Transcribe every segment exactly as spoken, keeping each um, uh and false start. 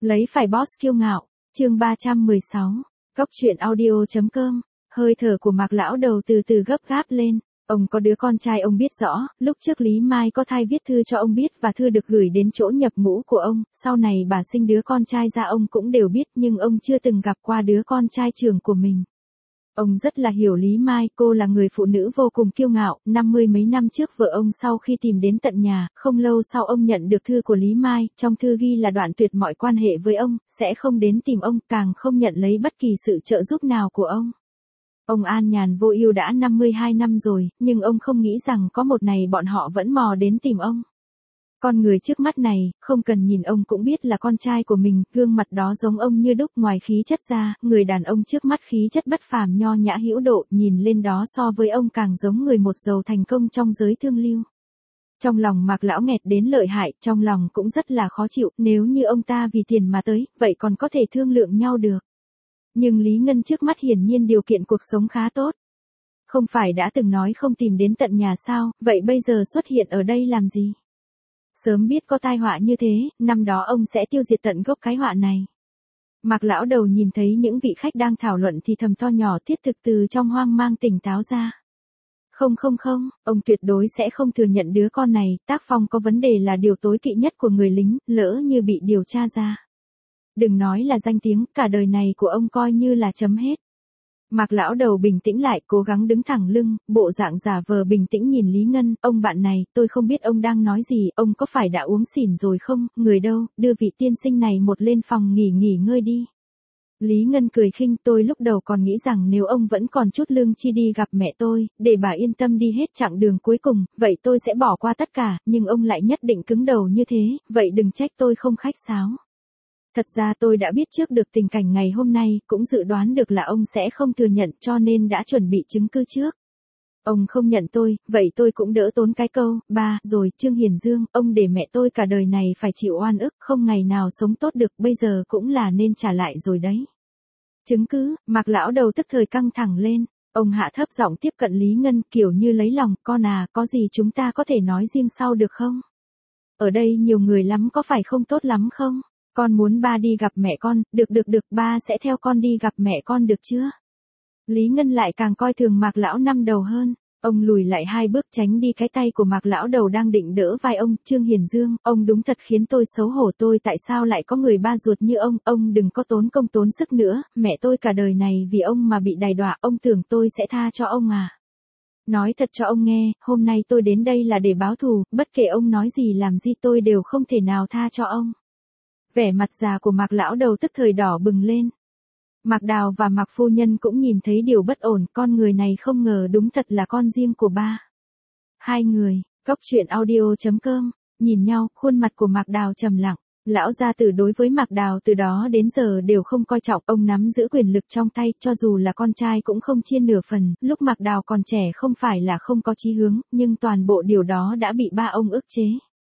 Lấy phải boss kiêu ngạo, chương ba trăm mười sáu, Cốc truyện audio.com, hơi thở của Mạc lão đầu từ từ gấp gáp lên. Ông có đứa con trai ông biết rõ, lúc trước Lý Mai có thai viết thư cho ông biết và thư được gửi đến chỗ nhập ngũ của ông, sau này bà sinh đứa con trai ra ông cũng đều biết nhưng ông chưa từng gặp qua đứa con trai trưởng của mình. Ông rất là hiểu Lý Mai, cô là người phụ nữ vô cùng kiêu ngạo, năm mươi mấy năm trước vợ ông sau khi tìm đến tận nhà, không lâu sau ông nhận được thư của Lý Mai, trong thư ghi là đoạn tuyệt mọi quan hệ với ông, sẽ không đến tìm ông, càng không nhận lấy bất kỳ sự trợ giúp nào của ông. Ông an nhàn vô ưu đã năm mươi hai năm rồi, nhưng ông không nghĩ rằng có một ngày bọn họ vẫn mò đến tìm ông. Con người trước mắt này, không cần nhìn ông cũng biết là con trai của mình, gương mặt đó giống ông như đúc, ngoài khí chất ra, người đàn ông trước mắt khí chất bất phàm nho nhã hữu độ, nhìn lên đó so với ông càng giống người một giàu thành công trong giới thương lưu. Trong lòng Mạc lão nghẹt đến lợi hại, trong lòng cũng rất là khó chịu, nếu như ông ta vì tiền mà tới, vậy còn có thể thương lượng nhau được. Nhưng Lý Ngân trước mắt hiển nhiên điều kiện cuộc sống khá tốt. Không phải đã từng nói không tìm đến tận nhà sao, vậy bây giờ xuất hiện ở đây làm gì? Sớm biết có tai họa như thế, năm đó ông sẽ tiêu diệt tận gốc cái họa này. Mạc lão đầu nhìn thấy những vị khách đang thảo luận thì thầm to nhỏ thiết thực từ trong hoang mang tỉnh táo ra. Không không không, ông tuyệt đối sẽ không thừa nhận đứa con này, tác phong có vấn đề là điều tối kỵ nhất của người lính, lỡ như bị điều tra ra. Đừng nói là danh tiếng, cả đời này của ông coi như là chấm hết. Mạc lão đầu bình tĩnh lại, cố gắng đứng thẳng lưng, bộ dạng giả vờ bình tĩnh nhìn Lý Ngân, ông bạn này, tôi không biết ông đang nói gì, ông có phải đã uống xỉn rồi không, người đâu, đưa vị tiên sinh này một lên phòng nghỉ nghỉ ngơi đi. Lý Ngân cười khinh, tôi lúc đầu còn nghĩ rằng nếu ông vẫn còn chút lương chi đi gặp mẹ tôi, để bà yên tâm đi hết chặng đường cuối cùng, vậy tôi sẽ bỏ qua tất cả, nhưng ông lại nhất định cứng đầu như thế, vậy đừng trách tôi không khách sáo. Thật ra tôi đã biết trước được tình cảnh ngày hôm nay, cũng dự đoán được là ông sẽ không thừa nhận cho nên đã chuẩn bị chứng cứ trước. Ông không nhận tôi, vậy tôi cũng đỡ tốn cái câu, ba, rồi, Trương Hiền Dương, ông để mẹ tôi cả đời này phải chịu oan ức, không ngày nào sống tốt được, bây giờ cũng là nên trả lại rồi đấy. Chứng cứ, Mạc lão đầu tức thời căng thẳng lên, ông hạ thấp giọng tiếp cận Lý Ngân kiểu như lấy lòng, con à, có gì chúng ta có thể nói riêng sau được không? Ở đây nhiều người lắm có phải không tốt lắm không? Con muốn ba đi gặp mẹ con, được được được, ba sẽ theo con đi gặp mẹ con được chưa? Lý Ngân lại càng coi thường Mạc lão năm đầu hơn, ông lùi lại hai bước tránh đi cái tay của Mạc lão đầu đang định đỡ vai ông, Trương Hiền Dương, ông đúng thật khiến tôi xấu hổ, tôi tại sao lại có người ba ruột như ông, ông đừng có tốn công tốn sức nữa, mẹ tôi cả đời này vì ông mà bị đày đọa, ông tưởng tôi sẽ tha cho ông à? Nói thật cho ông nghe, hôm nay tôi đến đây là để báo thù, bất kể ông nói gì làm gì tôi đều không thể nào tha cho ông. Vẻ mặt già của Mạc lão đầu tức thời đỏ bừng lên. Mạc Đào và Mạc phu nhân cũng nhìn thấy điều bất ổn, con người này không ngờ đúng thật là con riêng của ba. Hai người, Cốc truyện audio.com, nhìn nhau, khuôn mặt của Mạc Đào trầm lặng. Lão gia tử đối với Mạc Đào từ đó đến giờ đều không coi trọng, ông nắm giữ quyền lực trong tay, cho dù là con trai cũng không chia nửa phần, lúc Mạc Đào còn trẻ không phải là không có chí hướng, nhưng toàn bộ điều đó đã bị ba ông ức chế.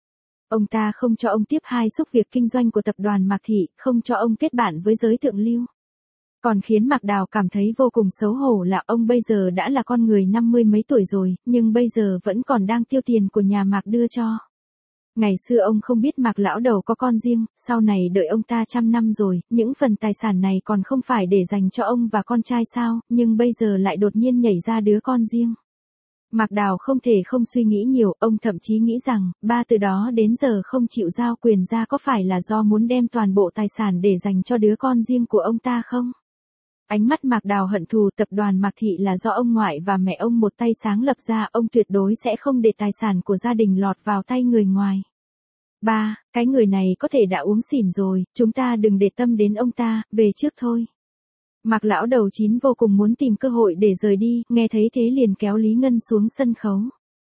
Ông ta không cho ông tiếp hai xúc việc kinh doanh của tập đoàn Mạc Thị, không cho ông kết bạn với giới thượng lưu. Còn khiến Mạc Đào cảm thấy vô cùng xấu hổ là ông bây giờ đã là con người năm mươi mấy tuổi rồi, nhưng bây giờ vẫn còn đang tiêu tiền của nhà Mạc đưa cho. Ngày xưa ông không biết Mạc lão đầu có con riêng, sau này đợi ông ta trăm năm rồi, những phần tài sản này còn không phải để dành cho ông và con trai sao, nhưng bây giờ lại đột nhiên nhảy ra đứa con riêng. Mạc Đào không thể không suy nghĩ nhiều, ông thậm chí nghĩ rằng, ba từ đó đến giờ không chịu giao quyền ra có phải là do muốn đem toàn bộ tài sản để dành cho đứa con riêng của ông ta không? Ánh mắt Mạc Đào hận thù, tập đoàn Mạc Thị là do ông ngoại và mẹ ông một tay sáng lập ra, ông tuyệt đối sẽ không để tài sản của gia đình lọt vào tay người ngoài. Ba, cái người này có thể đã uống xỉn rồi, chúng ta đừng để tâm đến ông ta, về trước thôi. Mạc lão đầu chín vô cùng muốn tìm cơ hội để rời đi, nghe thấy thế liền kéo Lý Ngân xuống sân khấu.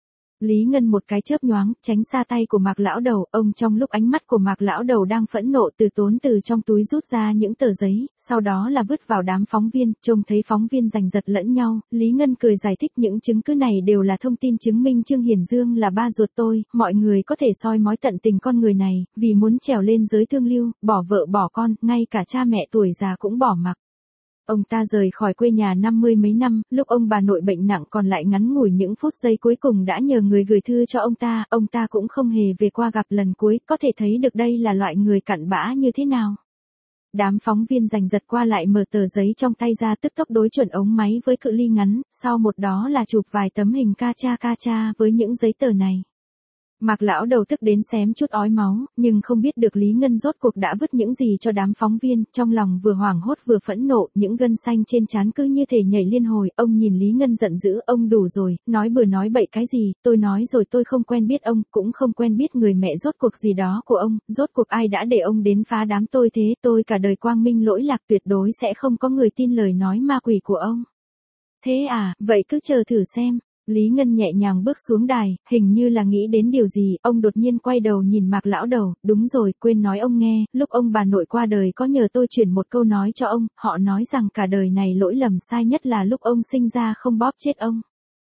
Lý Ngân một cái chớp nhoáng, tránh xa tay của Mạc lão đầu, ông trong lúc ánh mắt của Mạc lão đầu đang phẫn nộ từ tốn từ trong túi rút ra những tờ giấy, sau đó là vứt vào đám phóng viên, trông thấy phóng viên giành giật lẫn nhau, Lý Ngân cười giải thích những chứng cứ này đều là thông tin chứng minh Trương Hiền Dương là ba ruột tôi, mọi người có thể soi mói tận tình con người này, vì muốn trèo lên giới thương lưu, bỏ vợ bỏ con, ngay cả cha mẹ tuổi già cũng bỏ mặc. Ông ta rời khỏi quê nhà năm mươi mấy năm, lúc ông bà nội bệnh nặng còn lại ngắn ngủi những phút giây cuối cùng đã nhờ người gửi thư cho ông ta, ông ta cũng không hề về qua gặp lần cuối, có thể thấy được đây là loại người cặn bã như thế nào. Đám phóng viên giành giật qua lại mở tờ giấy trong tay ra tức tốc đối chuẩn ống máy với cự ly ngắn, sau một đó là chụp vài tấm hình ca cha ca cha với những giấy tờ này. Mạc lão đầu tức đến xém chút ói máu, nhưng không biết được Lý Ngân rốt cuộc đã vứt những gì cho đám phóng viên, trong lòng vừa hoảng hốt vừa phẫn nộ, những gân xanh trên trán cứ như thể nhảy liên hồi, ông nhìn Lý Ngân giận dữ, ông đủ rồi, nói bừa nói bậy cái gì, tôi nói rồi tôi không quen biết ông, cũng không quen biết người mẹ rốt cuộc gì đó của ông, rốt cuộc ai đã để ông đến phá đám tôi thế, tôi cả đời quang minh lỗi lạc tuyệt đối sẽ không có người tin lời nói ma quỷ của ông. Thế à, vậy cứ chờ thử xem. Lý Ngân nhẹ nhàng bước xuống đài, hình như là nghĩ đến điều gì, ông đột nhiên quay đầu nhìn Mạc lão đầu, đúng rồi, quên nói ông nghe, lúc ông bà nội qua đời có nhờ tôi chuyển một câu nói cho ông, họ nói rằng cả đời này lỗi lầm sai nhất là lúc ông sinh ra không bóp chết ông.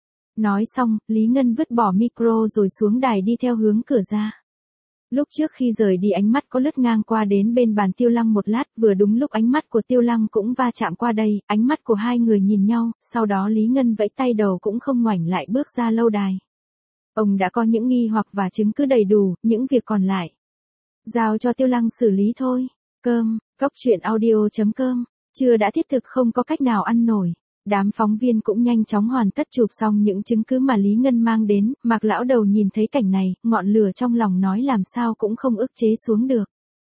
Nói xong, Lý Ngân vứt bỏ micro rồi xuống đài đi theo hướng cửa ra. Lúc trước khi rời đi ánh mắt có lướt ngang qua đến bên bàn Tiêu Lăng một lát, vừa đúng lúc ánh mắt của Tiêu Lăng cũng va chạm qua đây, ánh mắt của hai người nhìn nhau, sau đó Lý Ngân vẫy tay đầu cũng không ngoảnh lại bước ra lâu đài. Ông đã có những nghi hoặc và chứng cứ đầy đủ, những việc còn lại giao cho Tiêu Lăng xử lý thôi. Cơm, cốc truyện audio chấm com, chưa đã thiết thực không có cách nào ăn nổi. Đám phóng viên cũng nhanh chóng hoàn tất chụp xong những chứng cứ mà Lý Ngân mang đến, Mạc lão đầu nhìn thấy cảnh này, ngọn lửa trong lòng nói làm sao cũng không ức chế xuống được.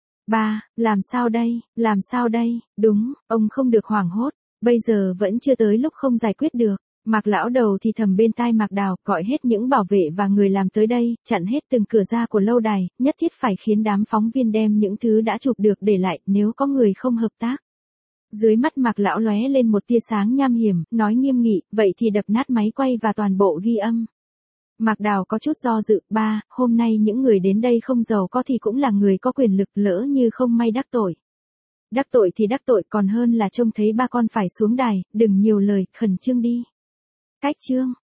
Ba, làm sao đây, làm sao đây, đúng, ông không được hoảng hốt, bây giờ vẫn chưa tới lúc không giải quyết được. Mạc lão đầu thì thầm bên tai Mạc Đào, gọi hết những bảo vệ và người làm tới đây, chặn hết từng cửa ra của lâu đài, nhất thiết phải khiến đám phóng viên đem những thứ đã chụp được để lại, nếu có người không hợp tác. Dưới mắt Mạc lão lóe lên một tia sáng nham hiểm, nói nghiêm nghị, vậy thì đập nát máy quay và toàn bộ ghi âm. Mạc Đào có chút do dự, ba, hôm nay những người đến đây không giàu có thì cũng là người có quyền lực, lỡ như không may đắc tội. Đắc tội thì đắc tội, còn hơn là trông thấy ba con phải xuống đài, đừng nhiều lời, khẩn trương đi. Cách chương.